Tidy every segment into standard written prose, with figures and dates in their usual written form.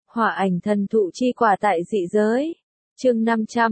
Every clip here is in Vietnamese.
Hỏa ảnh thần thụ chi quả tại dị giới. Chương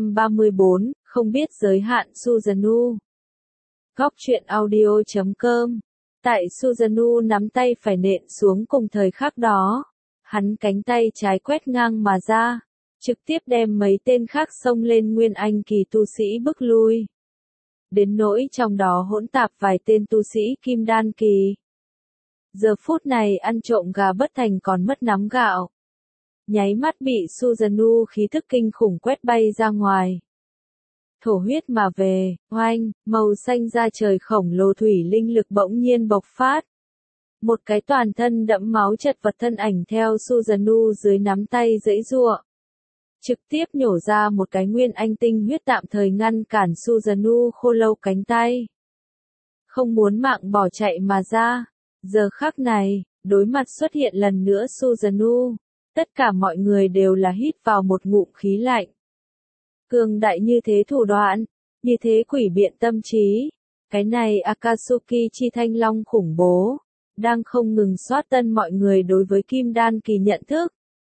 534, không biết giới hạn Susanoo. Góc truyện audio.com. Tại Susanoo nắm tay phải nện xuống cùng thời khắc đó. Hắn cánh tay trái quét ngang mà ra, trực tiếp đem mấy tên khác xông lên Nguyên Anh kỳ tu sĩ bức lui. Đến nỗi trong đó hỗn tạp vài tên tu sĩ kim đan kỳ. Giờ phút này ăn trộm gà bất thành còn mất nắm gạo. Nháy mắt bị Susanoo khí thức kinh khủng quét bay ra ngoài. Thổ huyết mà về, oanh, màu xanh da trời khổng lồ thủy linh lực bỗng nhiên bộc phát. Một cái toàn thân đẫm máu chật vật thân ảnh theo Susanoo dưới nắm tay giãy giụa. Trực tiếp nhổ ra một cái nguyên anh tinh huyết tạm thời ngăn cản Susanoo khô lâu cánh tay. Không muốn mạng bỏ chạy mà ra. Giờ khắc này, đối mặt xuất hiện lần nữa Susanoo. Tất cả mọi người đều là hít vào một ngụm khí lạnh. Cường đại như thế thủ đoạn, như thế quỷ biện tâm trí. Cái này Akatsuki chi thanh long khủng bố, đang không ngừng soát tân mọi người đối với kim đan kỳ nhận thức.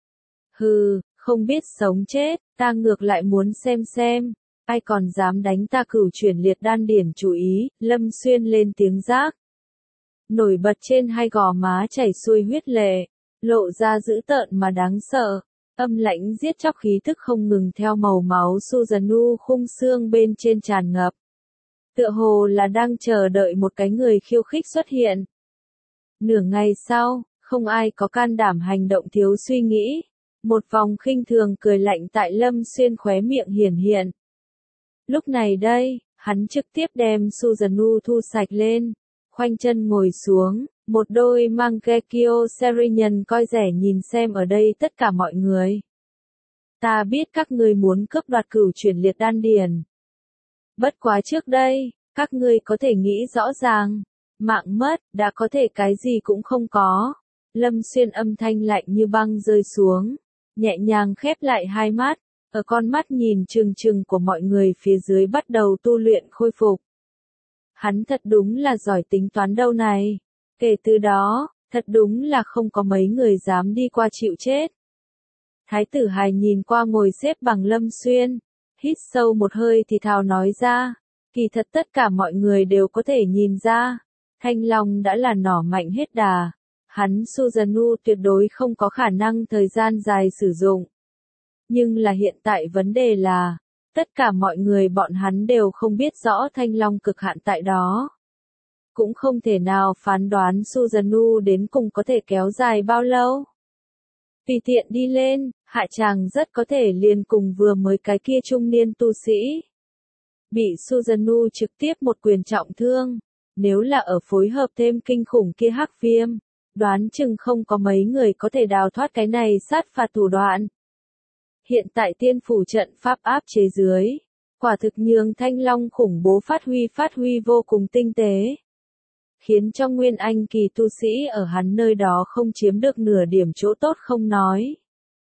Hừ, không biết sống chết, ta ngược lại muốn xem, ai còn dám đánh ta cửu chuyển liệt đan điển chú ý, Lâm Xuyên lên tiếng rác. Nổi bật trên hai gò má chảy xuôi huyết lệ, lộ ra dữ tợn mà đáng sợ, âm lãnh giết chóc khí tức không ngừng theo màu máu Susanoo khung xương bên trên tràn ngập. Tựa hồ là đang chờ đợi một cái người khiêu khích xuất hiện. Nửa ngày sau, không ai có can đảm hành động thiếu suy nghĩ. Một vòng khinh thường cười lạnh tại Lâm Xuyên khóe miệng hiển hiện. Lúc này đây, hắn trực tiếp đem Susanoo thu sạch lên, khoanh chân ngồi xuống, một đôi Mangekyo Serinhân coi rẻ nhìn xem ở đây tất cả mọi người. Ta biết các ngươi muốn cướp đoạt cửu chuyển liệt đan điển. Bất quá trước đây, các ngươi có thể nghĩ rõ ràng, mạng mất, đã có thể cái gì cũng không có. Lâm Xuyên âm thanh lạnh như băng rơi xuống, nhẹ nhàng khép lại hai mắt, ở con mắt nhìn trừng trừng của mọi người phía dưới bắt đầu tu luyện khôi phục. Hắn thật đúng là giỏi tính toán đâu này. Kể từ đó, thật đúng là không có mấy người dám đi qua chịu chết. Thái tử hài nhìn qua ngồi xếp bằng Lâm Xuyên, hít sâu một hơi thì thào nói ra, kỳ thật tất cả mọi người đều có thể nhìn ra, Thanh Long đã là nỏ mạnh hết đà, hắn Susanoo tuyệt đối không có khả năng thời gian dài sử dụng. Nhưng là hiện tại vấn đề là, tất cả mọi người bọn hắn đều không biết rõ Thanh Long cực hạn tại đó. Cũng không thể nào phán đoán Susanoo đến cùng có thể kéo dài bao lâu. Tùy tiện đi lên, hạ chàng rất có thể liền cùng vừa mới cái kia trung niên tu sĩ. Bị Susanoo trực tiếp một quyền trọng thương, nếu là ở phối hợp thêm kinh khủng kia hắc viêm, đoán chừng không có mấy người có thể đào thoát cái này sát phạt thủ đoạn. Hiện tại tiên phủ trận pháp áp chế dưới, quả thực nhường Thanh Long khủng bố phát huy vô cùng tinh tế. Khiến cho Nguyên Anh kỳ tu sĩ ở hắn nơi đó không chiếm được nửa điểm chỗ tốt không nói.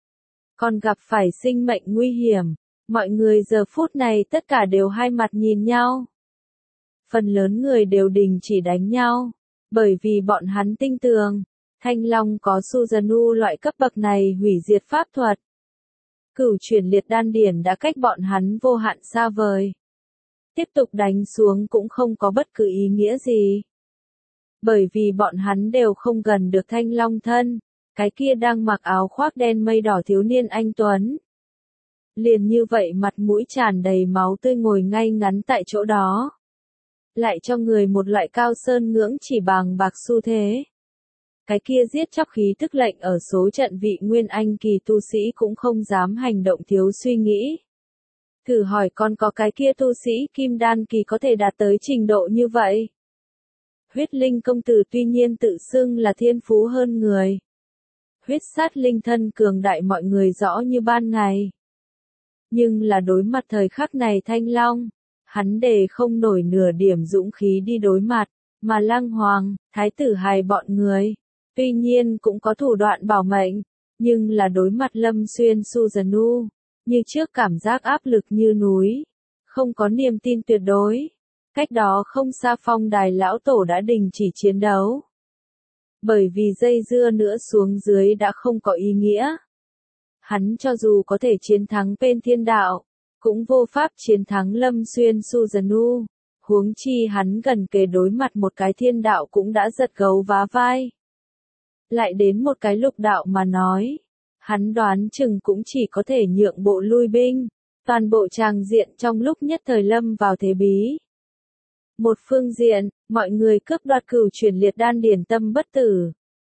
Còn gặp phải sinh mệnh nguy hiểm, mọi người giờ phút này tất cả đều hai mặt nhìn nhau. Phần lớn người đều đình chỉ đánh nhau, bởi vì bọn hắn tin tưởng, Thanh Long có Susanoo loại cấp bậc này hủy diệt pháp thuật. Cửu chuyển liệt đan điển đã cách bọn hắn vô hạn xa vời. Tiếp tục đánh xuống cũng không có bất cứ ý nghĩa gì. Bởi vì bọn hắn đều không gần được Thanh Long thân, cái kia đang mặc áo khoác đen mây đỏ thiếu niên anh Tuấn. Liền như vậy mặt mũi tràn đầy máu tươi ngồi ngay ngắn tại chỗ đó. Lại cho người một loại cao sơn ngưỡng chỉ bàng bạc xu thế. Cái kia giết chóc khí tức lệnh ở số trận vị Nguyên Anh kỳ tu sĩ cũng không dám hành động thiếu suy nghĩ. Thử hỏi còn có cái kia tu sĩ kim đan kỳ có thể đạt tới trình độ như vậy? Huyết linh công tử tuy nhiên tự xưng là thiên phú hơn người. Huyết sát linh thân cường đại mọi người rõ như ban ngày. Nhưng là đối mặt thời khắc này Thanh Long, hắn đề không nổi nửa điểm dũng khí đi đối mặt, mà Lăng Hoàng, Thái tử hài bọn người, tuy nhiên cũng có thủ đoạn bảo mệnh, nhưng là đối mặt Lâm Xuyên Susanoo, như trước cảm giác áp lực như núi, không có niềm tin tuyệt đối. Cách đó không xa Phong Đài lão tổ đã đình chỉ chiến đấu. Bởi vì dây dưa nữa xuống dưới đã không có ý nghĩa. Hắn cho dù có thể chiến thắng bên thiên đạo, cũng vô pháp chiến thắng Lâm Xuyên Susanoo. Huống chi hắn gần kề đối mặt một cái thiên đạo cũng đã giật gấu vá vai. Lại đến một cái lục đạo mà nói. Hắn đoán chừng cũng chỉ có thể nhượng bộ lui binh. Toàn bộ tràng diện trong lúc nhất thời lâm vào thế bí. Một phương diện, mọi người cướp đoạt cửu chuyển liệt đan điển tâm bất tử.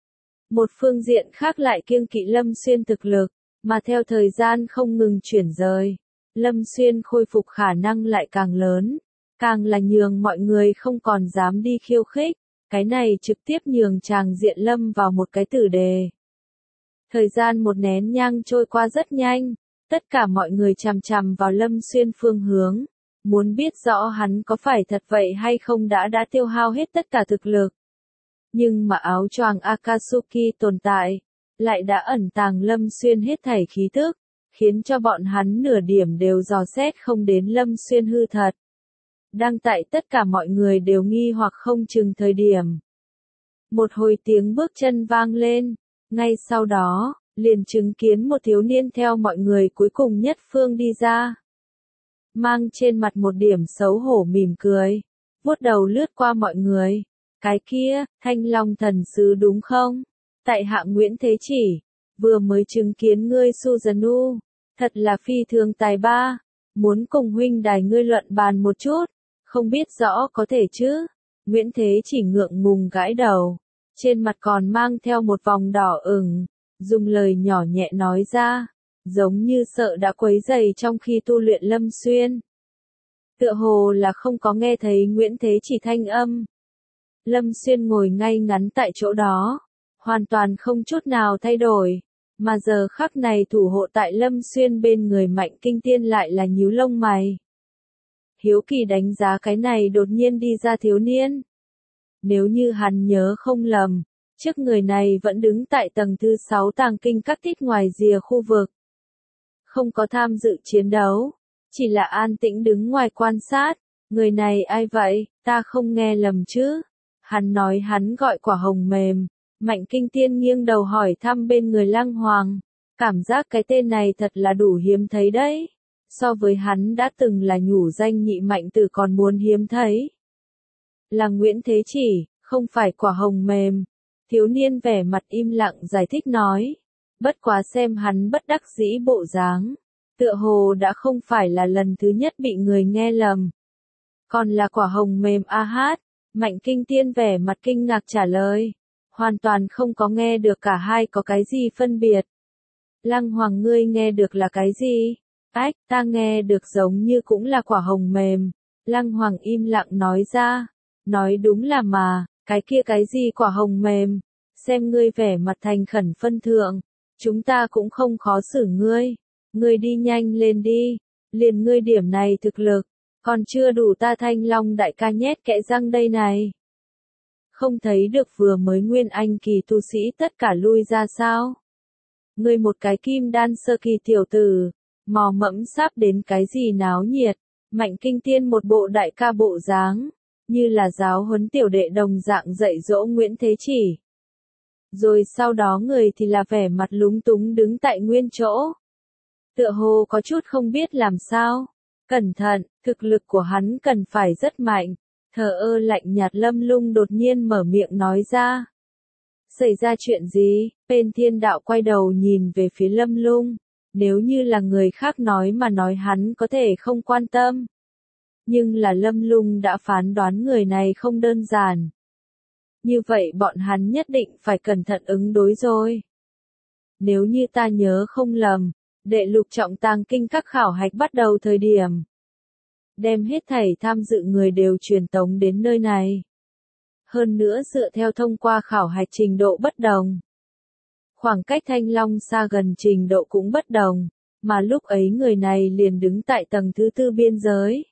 Một phương diện khác lại kiêng kỵ Lâm Xuyên thực lực, mà theo thời gian không ngừng chuyển rời. Lâm Xuyên khôi phục khả năng lại càng lớn, càng là nhường mọi người không còn dám đi khiêu khích. Cái này trực tiếp nhường tràng diện lâm vào một cái tử đề. Thời gian một nén nhang trôi qua rất nhanh, tất cả mọi người chằm chằm vào Lâm Xuyên phương hướng, muốn biết rõ hắn có phải thật vậy hay không đã tiêu hao hết tất cả thực lực. Nhưng mà áo choàng Akatsuki tồn tại, lại đã ẩn tàng Lâm Xuyên hết thảy khí tức, khiến cho bọn hắn nửa điểm đều dò xét không đến Lâm Xuyên hư thật. Đang tại tất cả mọi người đều nghi hoặc không chừng thời điểm. Một hồi tiếng bước chân vang lên, ngay sau đó, liền chứng kiến một thiếu niên theo mọi người cuối cùng nhất phương đi ra. Mang trên mặt một điểm xấu hổ mỉm cười, vuốt đầu lướt qua mọi người. Cái kia, Thanh Long thần sứ đúng không? Tại hạ Nguyễn Thế Chỉ, vừa mới chứng kiến ngươi Susanoo, thật là phi thường tài ba, muốn cùng huynh đài ngươi luận bàn một chút, không biết rõ có thể chứ? Nguyễn Thế Chỉ ngượng ngùng gãi đầu, trên mặt còn mang theo một vòng đỏ ửng, dùng lời nhỏ nhẹ nói ra, giống như sợ đã quấy rầy trong khi tu luyện Lâm Xuyên. Tựa hồ là không có nghe thấy Nguyễn Thế Chỉ thanh âm. Lâm Xuyên ngồi ngay ngắn tại chỗ đó, hoàn toàn không chút nào thay đổi, mà giờ khắc này thủ hộ tại Lâm Xuyên bên người Mạnh Kinh Tiên lại là nhíu lông mày. Hiếu kỳ đánh giá cái này đột nhiên đi ra thiếu niên. Nếu như hắn nhớ không lầm, trước người này vẫn đứng tại tầng thứ 6 tàng kinh các tít ngoài rìa khu vực. Không có tham dự chiến đấu, chỉ là an tĩnh đứng ngoài quan sát. Người này ai vậy, ta không nghe lầm chứ? Hắn nói hắn gọi Quả Hồng Mềm. Mạnh Kinh Tiên nghiêng đầu hỏi thăm bên người Lăng Hoàng. Cảm giác cái tên này thật là đủ hiếm thấy đấy. So với hắn đã từng là nhủ danh nhị mạnh tử còn muốn hiếm thấy. Là Nguyễn Thế Chỉ, không phải Quả Hồng Mềm. Thiếu niên vẻ mặt im lặng giải thích nói. Bất quá xem hắn bất đắc dĩ bộ dáng. Tựa hồ đã không phải là lần thứ nhất bị người nghe lầm. Còn là Quả Hồng Mềm a hát. Mạnh Kinh Tiên vẻ mặt kinh ngạc trả lời. Hoàn toàn không có nghe được cả hai có cái gì phân biệt. Lăng Hoàng ngươi nghe được là cái gì? Ách, ta nghe được giống như cũng là Quả Hồng Mềm. Lăng Hoàng im lặng nói ra. Nói đúng là mà, cái kia cái gì Quả Hồng Mềm? Xem ngươi vẻ mặt thành khẩn phân thượng. Chúng ta cũng không khó xử ngươi. Ngươi đi nhanh lên đi. Liền ngươi điểm này thực lực. Còn chưa đủ ta Thanh Long đại ca nhét kẽ răng đây này. Không thấy được vừa mới nguyên anh kỳ tu sĩ tất cả lui ra sao? Ngươi một cái kim đan sơ kỳ tiểu tử, mò mẫm sắp đến cái gì náo nhiệt, Mạnh Kinh Tiên một bộ đại ca bộ dáng, như là giáo huấn tiểu đệ đồng dạng dạy dỗ Nguyễn Thế Chỉ. Rồi sau đó người thì là vẻ mặt lúng túng đứng tại nguyên chỗ. Tựa hồ có chút không biết làm sao. Cẩn thận, thực lực của hắn cần phải rất mạnh. Thờ ơ lạnh nhạt Lâm Lung đột nhiên mở miệng nói ra. Xảy ra chuyện gì? Bên thiên đạo quay đầu nhìn về phía Lâm Lung. Nếu như là người khác nói mà nói hắn có thể không quan tâm. Nhưng là Lâm Lung đã phán đoán người này không đơn giản. Như vậy bọn hắn nhất định phải cẩn thận ứng đối rồi. Nếu như ta nhớ không lầm, đệ lục trọng tàng kinh các khảo hạch bắt đầu thời điểm. Đem hết thảy tham dự người đều truyền tống đến nơi này. Hơn nữa dựa theo thông qua khảo hạch trình độ bất đồng. Khoảng cách Thanh Long xa gần trình độ cũng bất đồng, mà lúc ấy người này liền đứng tại tầng thứ 4 biên giới.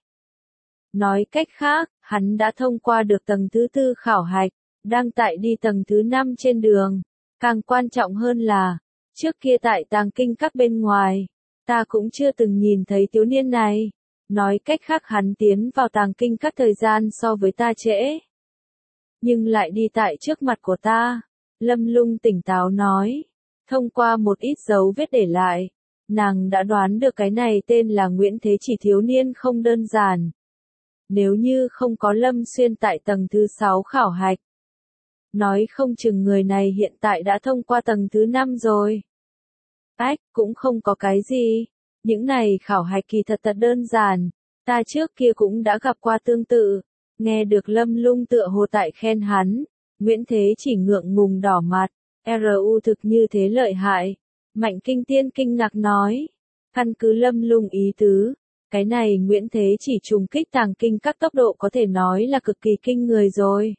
Nói cách khác, hắn đã thông qua được tầng thứ 4 khảo hạch, đang tại đi tầng thứ 5 trên đường. Càng quan trọng hơn là, trước kia tại tàng kinh các bên ngoài, ta cũng chưa từng nhìn thấy thiếu niên này. Nói cách khác hắn tiến vào tàng kinh các thời gian so với ta trễ. Nhưng lại đi tại trước mặt của ta. Lâm Lung tỉnh táo nói. Thông qua một ít dấu vết để lại, nàng đã đoán được cái này tên là Nguyễn Thế Chỉ thiếu niên không đơn giản. Nếu như không có Lâm Xuyên tại tầng thứ 6 khảo hạch, nói không chừng người này hiện tại đã thông qua tầng thứ 5 rồi. Ách, cũng không có cái gì. Những này khảo hạch kỳ thật đơn giản. Ta trước kia cũng đã gặp qua tương tự. Nghe được Lâm Lung tựa hồ tại khen hắn. Nguyễn Thế Chỉ ngượng ngùng đỏ mặt. RU thực như thế lợi hại. Mạnh Kinh Tiên kinh ngạc nói. Căn cứ Lâm Lung ý tứ. Cái này Nguyễn Thế Chỉ trùng kích tàng kinh các tốc độ có thể nói là cực kỳ kinh người rồi.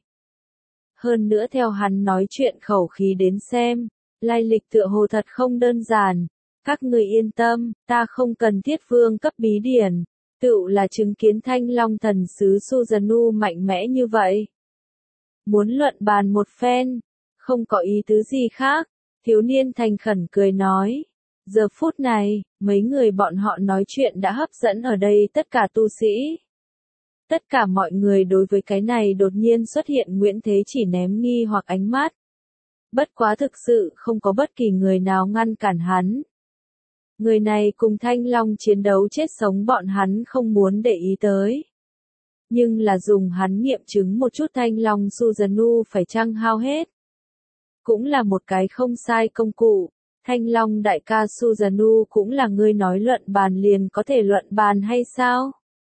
Hơn nữa theo hắn nói chuyện khẩu khí đến xem, lai lịch tựa hồ thật không đơn giản. Các người yên tâm, ta không cần thiết vương cấp bí điển, tựu là chứng kiến Thanh Long thần sứ Suzanu mạnh mẽ như vậy. Muốn luận bàn một phen, không có ý tứ gì khác, thiếu niên thành khẩn cười nói. Giờ phút này, mấy người bọn họ nói chuyện đã hấp dẫn ở đây tất cả tu sĩ. Tất cả mọi người đối với cái này đột nhiên xuất hiện Nguyễn Thế Chỉ ném nghi hoặc ánh mắt. Bất quá thực sự không có bất kỳ người nào ngăn cản hắn. Người này cùng Thanh Long chiến đấu chết sống bọn hắn không muốn để ý tới. Nhưng là dùng hắn nghiệm chứng một chút Thanh Long Suzanu phải chăng hao hết. Cũng là một cái không sai công cụ. Thanh Long đại ca Suzanu cũng là ngươi nói luận bàn liền có thể luận bàn hay sao?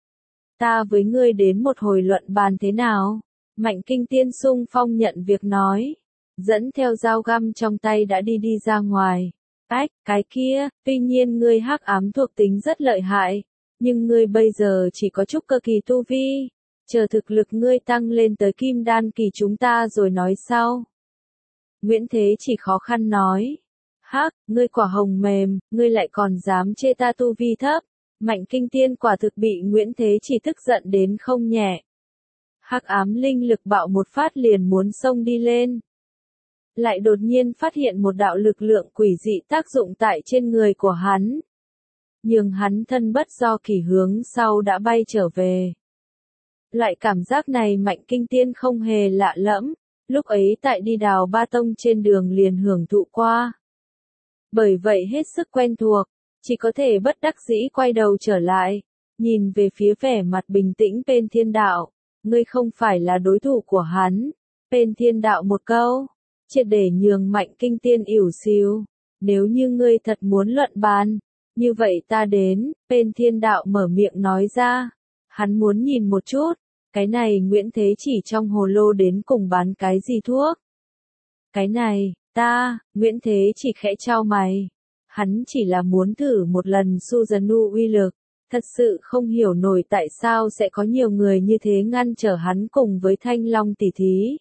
Ta với ngươi đến một hồi luận bàn thế nào? Mạnh Kinh Tiên xung phong nhận việc nói. Dẫn theo dao găm trong tay đã đi ra ngoài. Ách, cái kia, tuy nhiên ngươi hắc ám thuộc tính rất lợi hại. Nhưng ngươi bây giờ chỉ có chút cơ kỳ tu vi. Chờ thực lực ngươi tăng lên tới kim đan kỳ chúng ta rồi nói sau. Nguyễn Thế Chỉ khó khăn nói. Hắc, ngươi quả hồng mềm, ngươi lại còn dám chê ta tu vi thấp. Mạnh Kinh Tiên quả thực bị Nguyễn Thế Chỉ tức giận đến không nhẹ. Hắc ám linh lực bạo một phát liền muốn xông đi lên. Lại đột nhiên phát hiện một đạo lực lượng quỷ dị tác dụng tại trên người của hắn. Nhưng hắn thân bất do kỳ hướng sau đã bay trở về. Loại cảm giác này Mạnh Kinh Tiên không hề lạ lẫm, lúc ấy tại đi Đào Ba Tông trên đường liền hưởng thụ qua. Bởi vậy hết sức quen thuộc, chỉ có thể bất đắc dĩ quay đầu trở lại, nhìn về phía vẻ mặt bình tĩnh Bên Thiên Đạo, ngươi không phải là đối thủ của hắn. Bên Thiên Đạo một câu, triệt để nhường Mạnh Kinh Tiên ỉu xìu, nếu như ngươi thật muốn luận bàn, như vậy ta đến. Bên Thiên Đạo mở miệng nói ra, hắn muốn nhìn một chút, cái này Nguyễn Thế Chỉ trong hồ lô đến cùng bán cái gì thuốc. Cái này, Nguyễn Thế Chỉ khẽ chau mày. Hắn chỉ là muốn thử một lần Suzanu uy lực, thật sự không hiểu nổi tại sao sẽ có nhiều người như thế ngăn trở hắn cùng với Thanh Long tỷ thí.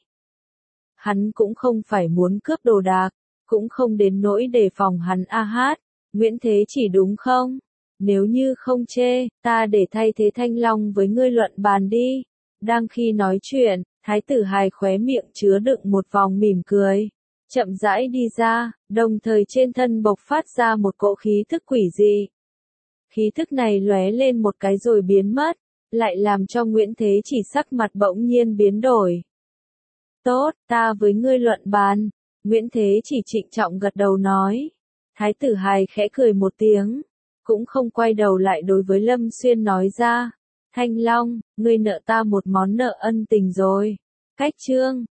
Hắn cũng không phải muốn cướp đồ đạc, cũng không đến nỗi đề phòng hắn hát. Nguyễn Thế Chỉ đúng không? Nếu như không chê, ta để thay thế Thanh Long với ngươi luận bàn đi. Đang khi nói chuyện, Thái tử Hài khóe miệng chứa đựng một vòng mỉm cười. Chậm rãi đi ra, đồng thời trên thân bộc phát ra một cỗ khí thức quỷ dị. Khí thức này lóe lên một cái rồi biến mất, lại làm cho Nguyễn Thế Chỉ sắc mặt bỗng nhiên biến đổi. Tốt, ta với ngươi luận bàn. Nguyễn Thế Chỉ trịnh trọng gật đầu nói. Thái tử Hài khẽ cười một tiếng, cũng không quay đầu lại đối với Lâm Xuyên nói ra. Thanh Long, ngươi nợ ta một món nợ ân tình rồi. Cách chương